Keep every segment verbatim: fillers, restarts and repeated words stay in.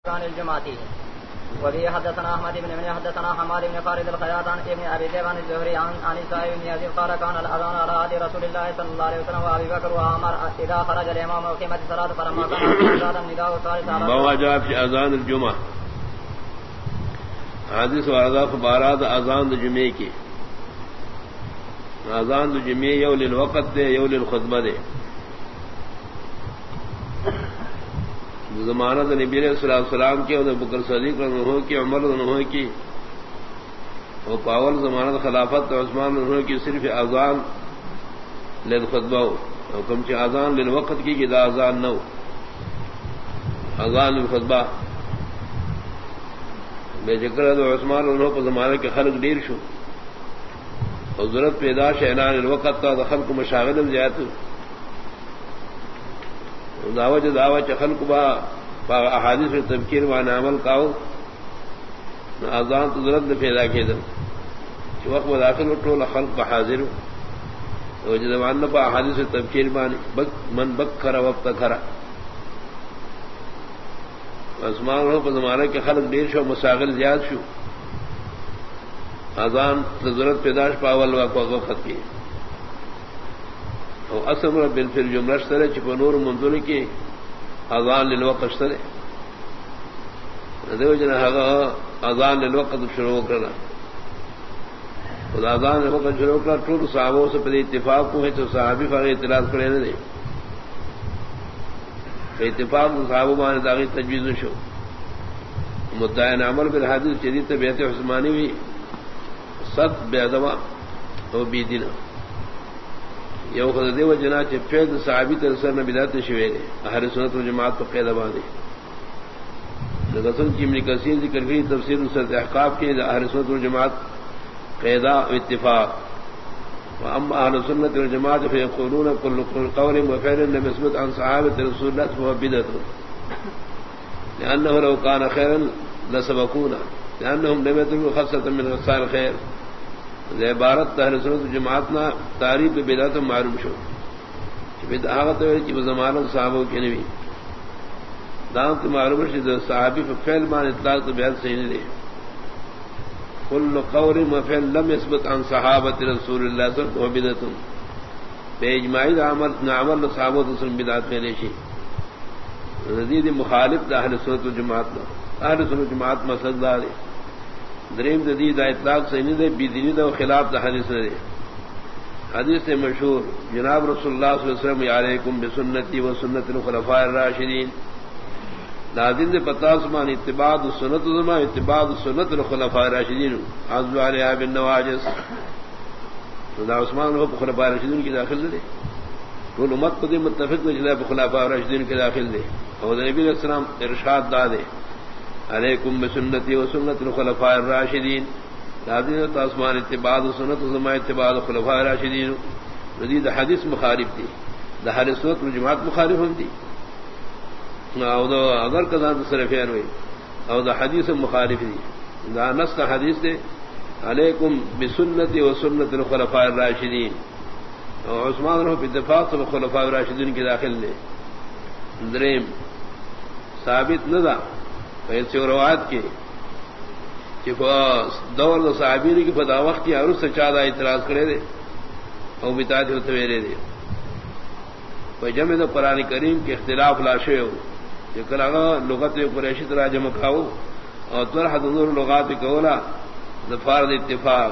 عن الجمعة. وبه حدثنا أحمد بن من حدثنا حماد بن خالد الخياط عن ابن أبي ذئب عن الزهري عن عن سعيد بن يزيد قال كان الأذان على عهد رسول الله صلى الله عليه وسلم وأبي بكر وعمر إذا خرج الإمام وقيمت الصلاة فلما كان زاد النداء الثالث على مواجب في أذان الجمعة. حدیث واضح بارات اذان جمعے کی اذان جمعے یو للوقت دے یو للخطبہ دے زمانہ نبی علیہ الصلوۃ والسلام کے اور بکر صدیق رضی اللہ عنہ کی عمر رضی اللہ عنہ کی اور پاول زمانہ خلافت عثمان رضی اللہ عنہ کی صرف اذان للخطبہ اور کم چ اذان للوقت کی کہ اذان نو اذان للخطبہ بے ذکر عثمان انہوں کو زمانے کے خلق دیر شو اور ضرورت پیداش اعلان الوقت تھا خلق کو مشاغل زیادہ دعوت دعوت خلق با احادیث و تذکیر وان عمل کاو اذان تو ضرورت پیدا کی دم کہ وقت داخل ٹول خلق حاضر اور زمان با احادیث و تذکیر بان من بکر وقت کرا عثمان ہو زمانے کے خلق دیر شو مساغل زیاد شو اذان ضرورت پیداش پاول وقت کی اور اسم بن فر جملہ سرے چپ نور منظور کی اذان للوقت سرے دیو جنا اذان للوقت شروع کرنا خدا اذان للوقت شروع کرنا ٹول صحابوں سے پہلے اتفاق کو ہے تو صحابی فارغ اعتراض کرے نہ دے اتفاق صحابہ مان داغی تجویز شو مدعین عمل بالحدیث جدید بیعت عثمانی بھی صد بیعدوا او بیدینا یو خود دیو جنا چھ فیض صحابی ترسر نبیدات شوئے دے اہل سنت و جماعت کو قید آبادے لگسل چیمنی کثیر ذکر گئی تفسیر نصرت احقاب کے اہل سنت و جماعت قیدہ اتفاق واما اهل السنه والجماعه فيقولون كل قول وفعل لم يثبت عن صحابه رسول الله فهو بدعه لانه لو كان خيرا لسبقونا لانهم لم يدركوا خاصه من خصال الخير عبارت اهل السنه والجماعه تعریف بدعت معلوم شو بدعت ہے کہ زمانہ صحابہ کے نبی دام معلوم ہے صحابی فعل مان اطلاق بیان صحیح نہیں كل قول وفعل لم يثبت عن صحابة رسول الله صلى الله عليه وسلم بإجماعي عمل نعمل صحابة رسول الله بدعات میں نہیں رضید مخالف اہل سنت والجماعت اہل سنت والجماعت مسلک دار دریم جدید اطلاق سے نہیں دے بدعی دے خلاف حدیث دے حدیث مشہور جناب رسول اللہ صلی اللہ علیہ وسلم علیکم بسنتی و سنت الخلفاء الراشدین لازم نے پتا سمان اتباع سنت زمان اتباع سنت الخلفاء الراشدین عزو علیہ بالنواجس دا عثمان ہو خلفاء الراشدین کی داخل دے کل امت کو دی متفق نجلہ خلفاء الراشدین کی داخل دے اور نبی علیہ السلام ارشاد دا دے علیکم بسنتی و سنت الخلفاء الراشدین لازم نے تاسمان اتباع سنت زمان اتباع خلفاء الراشدین رضید حدیث مخالف دی دا اہل سنت والجماعت مخالف ہم دی او دا اگر کذان صرفین ہوئی او دا حدیث مخالف دی دا نص حدیث دے علیکم بسنتی و سنت الخلفاء الراشدین او عثمان رہو اتفاق سے خلفاء الراشدین کی داخل دے دریم ثابت ندا ایسی روایت کی کہ دور دا صحابین کی فدا وقت کی عرص سے چاہدہ اعتراض کرے دے او بتاعت ہوتویرے دے جمع دا قرآن کریم کے اختلاف لاشے ہو کہ لغت قریشی طرح جمع کھاؤ اور طرح دور لغات کولا دفار اتفاق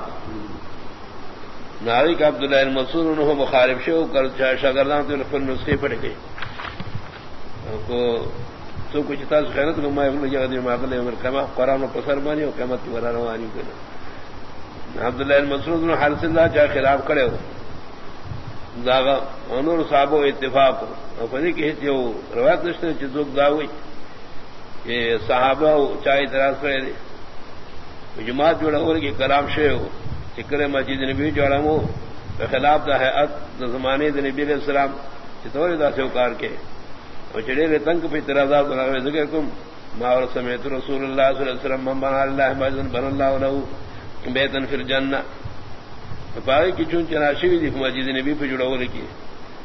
ناوی عبداللہ المنصور انہوں مخالف شو کر شاگردان تو لفل نسخے پڑ گئے کو تو کچھ تاز خیرت کو میں اپنے جگہ دیر ماقل عمر قیمہ قرآن و پسر بانی اور قیمت کی ورہ روانی کرنا عبداللہ المنصور انہوں حالت اللہ چاہ خلاف کرے ہو داغا انور صحابہ اتفاق اور فنی کی حصی ہو روایت نشتے چیزوک دا ہوئی کہ صحابہ چاہ اعتراض کرے دے جماعت جوڑا ہو کہ کلام شے ہو چکر مسجد نبی جوڑا ہو خلاف دا حیات دا زمانے دا نبی علیہ السلام چطور دا سے اکار کے اور چڑے رہے تنک پہ اعتراضات بنا ذکر کم ماور سمیت رسول اللہ صلی اللہ علیہ وسلم من بنا اللہ مجدن بن اللہ لہو بیتن فی الجنہ پاگے کی چون چناشی بھی دیکھ مسجد نبی پہ جڑا ہو لکی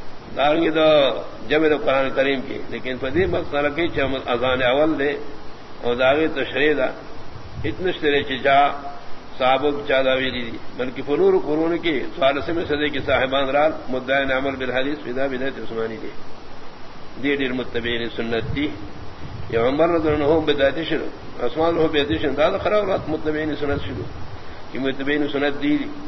دارنگی دا جمع دا قرآن کریم کی لیکن فدی مقصد کی چھ اذان اول دے اور داغی تشریح دا اتنے شرے چچا صحابوں کی چاداوی دی بلکہ فنور قرون کی سالسم صدی کی صاحبان رات مدعین عمل بالحدیث فدا بدعت عثمانی دی دی دیر متبعین سنت دی یا عمر رضی اللہ عنہ بدعت شروع عثمان رضی اللہ عنہ بدعت شروع دا خراب رات متبعین سنت شروع کہ متبعین سنت دی دی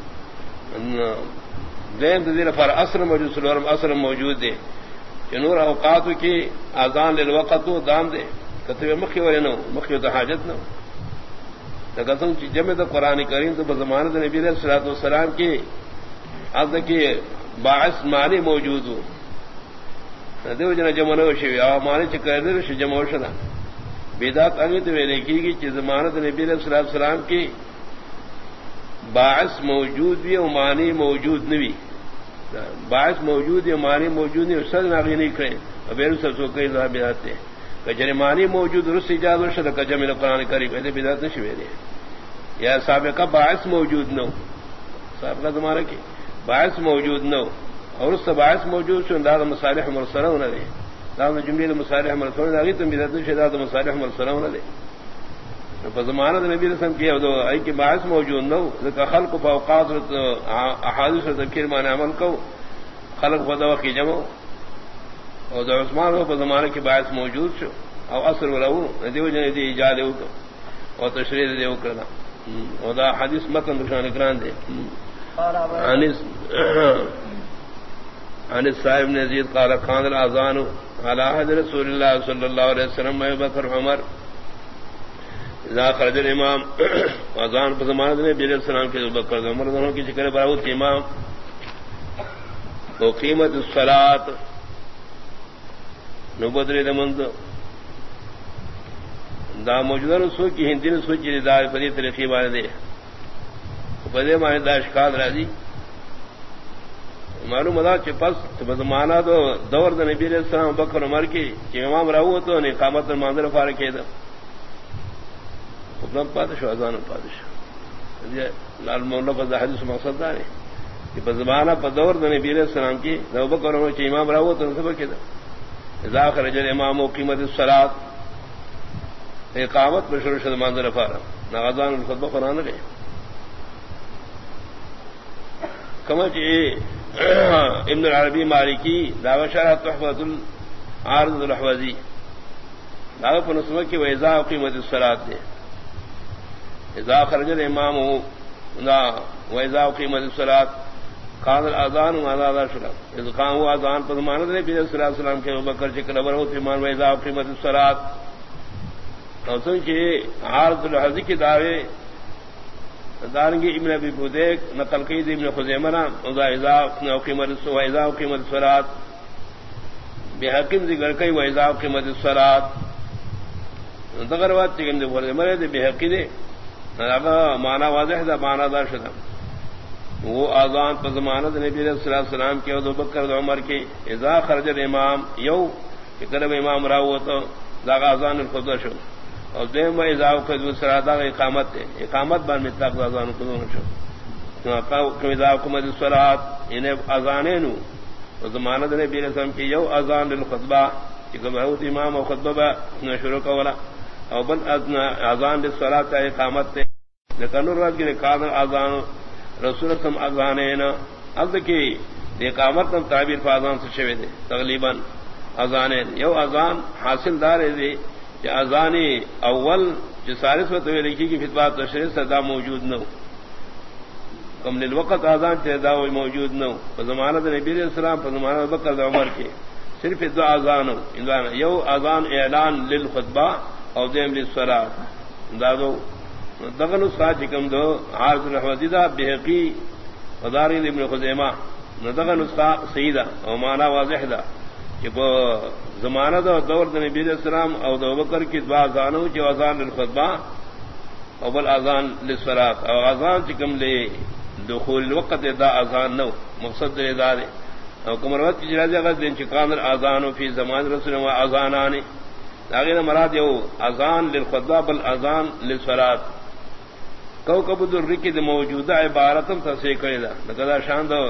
دین دیر فر اثر موجود سلورم اثر موجود دے کہ نور اوقات کی اذان للوقت دام دے کتب مخی ورنو مخی و حاجت نو قسم کی جمع تو قرآن کریم تو بزمانت نبی علیہ الصلوۃ والسلام کی از کی باعث معنی موجود ہو دیو جنا جمع نہ شی او معنی چ کر دے ش جمع شنا بدعت اگے تو لکھی گی کہ زمانت نبی علیہ الصلوۃ والسلام کی باعث موجود بھی او معنی موجود نہیں باعث موجود ہے معنی موجود نہیں سر نہ نہیں کرے ابیر سب سو کئی بدعت ہے کجری معنی موجود رس اجازت شد کجم قرآن کریم ایسے بدعت نہیں شویرے یا سابقہ باعث موجود نہ سابقہ زمانہ کی باعث موجود نہ اور اس سے باعث موجود شو انداز مصالح مرسلہ ہونا دے دادا جملے مصالح مرسلہ ہونا دے تم بدعت شداد مصالح مرسلہ ہونا دے زمانہ نبی رسم کیا تو ای کہ باعث موجود نہ ذکر خلق و اوقات احادیث و تذکیر معنی عمل کو خلق خدا وقی جمع اور جو عثمان ہو زمانے کے باعث موجود شو او اثر ولو دیو جن دی ایجاد ہو اور تشریح دیو کرنا اور دا حدیث متن نشان کران دے انس انس صاحب نے یزید قال کان الاذان علی عهد رسول اللہ صلی اللہ علیہ وسلم ابو بکر عمر اذا خرج الامام اذان پر زمانہ میں نبی السلام کے ابو بکر عمر دونوں کی ذکر براوت امام تو قیمت الصلاۃ نبدری دمند دا موجودہ رسول کی ہندی نے سوچی دا فدی طریقے والے دے فدی معنی دا اشکال راضی معلوم ادا کہ پس زمانہ تو دور دا نبی علیہ السلام بکر عمر کی کہ امام راو تو نے اقامت المنظر فارق کیا تھا حکم پادش اذان پادش لال مولا فضا حدیث مقصد دا ہے کہ زمانہ پر دور دا نبی علیہ السلام کی ابو بکر عمر کی امام راو تو سبق کیا تھا اذا خرج الامام قیمت الصلاۃ اقامت بشر شد منظر فارا ناذان الخطبہ قرآن گئے کما جی ابن العربی مالکی دعوی شرح تحفۃ العارض الحوزی دعوی پر نسبہ کی واذا قیمت الصلاۃ دے اذا خرج الامام واذا قیمت الصلاۃ قال الاذان واذا شرع اذ قام هو اذان پر زمانہ نے نبی صلی اللہ علیہ وسلم کے ابوبکر کے قبر ہو ایمان واذا قیمت الصلاۃ تو کہ عارض الحزی کی دعوے دارنگی ابن ابی بودیک نقل کی ابن خزیمہ واذا قیمت واذا قیمت الصلاۃ بحکم ذکر کئی واذا قیمت الصلاۃ دغروات کہ خزیمہ دے بحقی دے معنی واضح دا معنی دار شدہ وہ اذان پر ضمانت نبی علیہ الصلوۃ والسلام کے ابو بکر عمر کی اذا خرج الامام یو کہ کرب امام راو تو دا اذان الخطبہ شو اور دیم و اذا قد الصلاۃ اقامت ہے اقامت بان مطلق اذان الخطبہ شو کہ اذا قامت الصلاۃ انہیں اذانینو ضمانت نبی علیہ السلام کی یو اذان الخطبہ کہ بہت امام و خطبہ شروع کولا اور بل اذان الصلاۃ اقامت ہے لیکن رات کی کان اذان رسول سم اذانین اب کی اقامت ہم تعبیر فاذان سے شوی دے تقریبا اذانین یو اذان حاصل دار ہے کہ اذان اول جو ثالث میں تو لکھی کی فتویٰ تشریح صدا موجود نہ کم للوقت اذان تدا موجود نہ زمانہ نبی علیہ السلام پر زمانہ بکر عمر کے صرف دو اذان یو اذان اعلان للخطبہ اور دیم للصلاۃ دادو دغن ساج کم دو عارض الحوزیدہ بحقی وداری ابن خزیمہ دغن سیدہ اور معنی واضح دا کہ زمانہ دو دور نبی علیہ السلام اور ابو بکر کی دعا اذانو جو اذان للخطبہ اور بل اذان للصلاۃ اور اذان چکم لے دخول الوقت دا اذان نو مقصد دے دار اور کمروت کی جراجہ کا دن چکان الاذان فی زمان رسول و اذانان اگے مراد یو اذان للخطبہ بل اذان للصلاۃ کوكب الركد موجودہ عبارتم تصحیح کرے دا لقد شان دو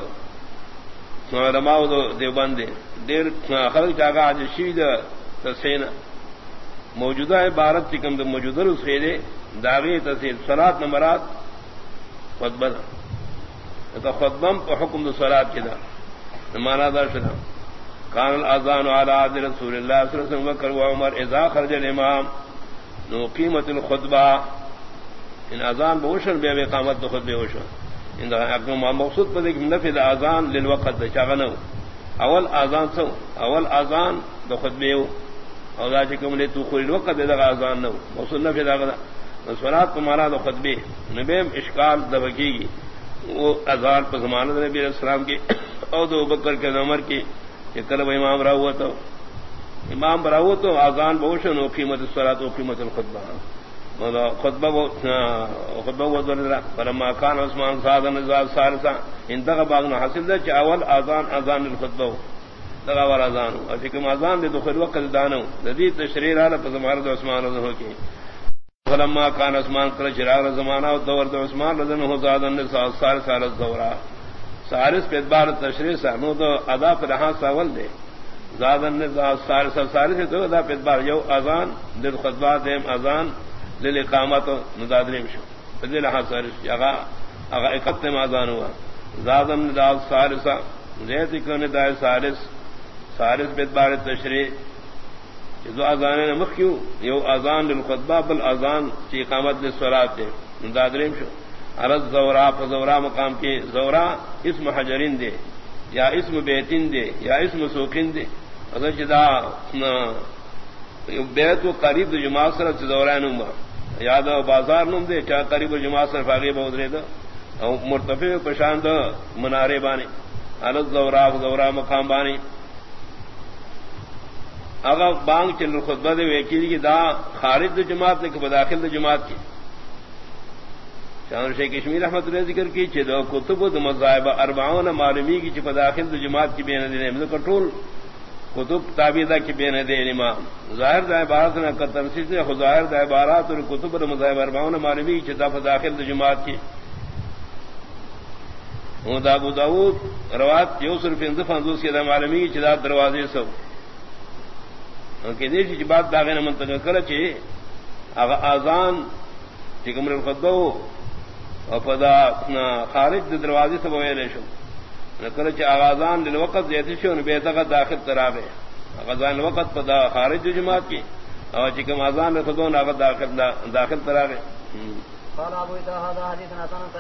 علماء دو دیوبند دیر خلق جاگا عجز شوی دا تصحیح موجودہ عبارت چکم دو موجودہ اس خیرے داغی تصیر صلاة نمرات خطبہ دا خطبم پا حکم دو صلاة کی دا نمانا دا شدا کان الاذان علی عهد رسول اللہ صلی اللہ علیہ وسلم وکر و عمر اذا خرج الامام نو قیمت الخطبہ ان اذان بوشن بے اقامت دو خطبے وشن ان دا مقصود پر دیکھ نفی دا اذان للوقت دا چاگنو اول اذان سو اول اذان دو خطبے ہو اور دا چکم لے تو خوری الوقت دا اذان نو مقصود نفی دا غدا صلاة تمہارا دو خطبے نبیم اشکال دبکی گی وہ اذان پر زمانہ نبی علیہ السلام کی اور دو بکر کے عمر کی کلب امام راہو تو امام راہو تو آزان بوشن و قیمت الصلاۃ و قیمت الخطبہ خطبہ خطبہ فلما كان عثمان صادن ثالثا انتقى باغنا حاصل ده اول اذان اذان الخطبہ دغا ور اذان اور کہ اذان دے دخل وقت دانو ذی تشریع علی زمانہ عثمان رضی اللہ عنہ فلما كان عثمان قال شرار زمانہ و دور عثمان رضی اللہ عنہ زادن ثالث على الزورا سارس پہ بار تشریح سانو تو ادا پر ہاں ساول دے زادن سارس سارس تو ادا پہ بار یو اذان دل خطبہ دیم اذان دل اقامت مدادریم شو دل ہاں سارس اگا اگا اقتم اذان ہوا زادن دا سارس زیت کنے دا سارس سارس پہ بار تشریح جو اذان مخیو یو اذان للخطبہ بل اذان کی اقامت للصلاۃ دے مدادریم شو عرض زورا فزورا مقام کی زورا اسم حجرین دے یا اسم بیتین دے یا اسم سوکین دے اگر جدا بیت و قریب جماعت سر زورا نما یاد بازار نم دے چاہ قریب جماعت سر فاغی بہت رے دا مرتفع پشاند منارے بانی عرض زورا فزورا مقام بانی اگر بانگ چل خطبہ دے ویکیل کی دا خارج جماعت نے کہ بداخل جماعت کی شان شیخ کشمیر احمد نے ذکر کی چھ دو کتب و مذاہب اربعون معلومی کی چھ داخل جماعت کی بین دین میں کنٹرول کتب تابعہ کی بین دین امام ظاہر دا عبارت نہ کا تنسیق نے ظاہر دا عبارات اور کتب و مذاہب اربعون معلومی کی چھ داخل جماعت کی وہ ابو داؤد روایت یوسف بن ذفندوس کے معلومی کی چھ دروازے سو کہ دیش کی بات داغے نہ منتقل کر چھ اذان کہ کمر الخطبہ وفدا خارج دروازے سے بوئے شو نکل چ اذان للوقت زیادہ شو بے تک داخل تراوے اذان وقت پدا خارج جماعت کی اور چکم اذان خدون اگر داخل داخل تراوے قال ابو هذا حديث حسن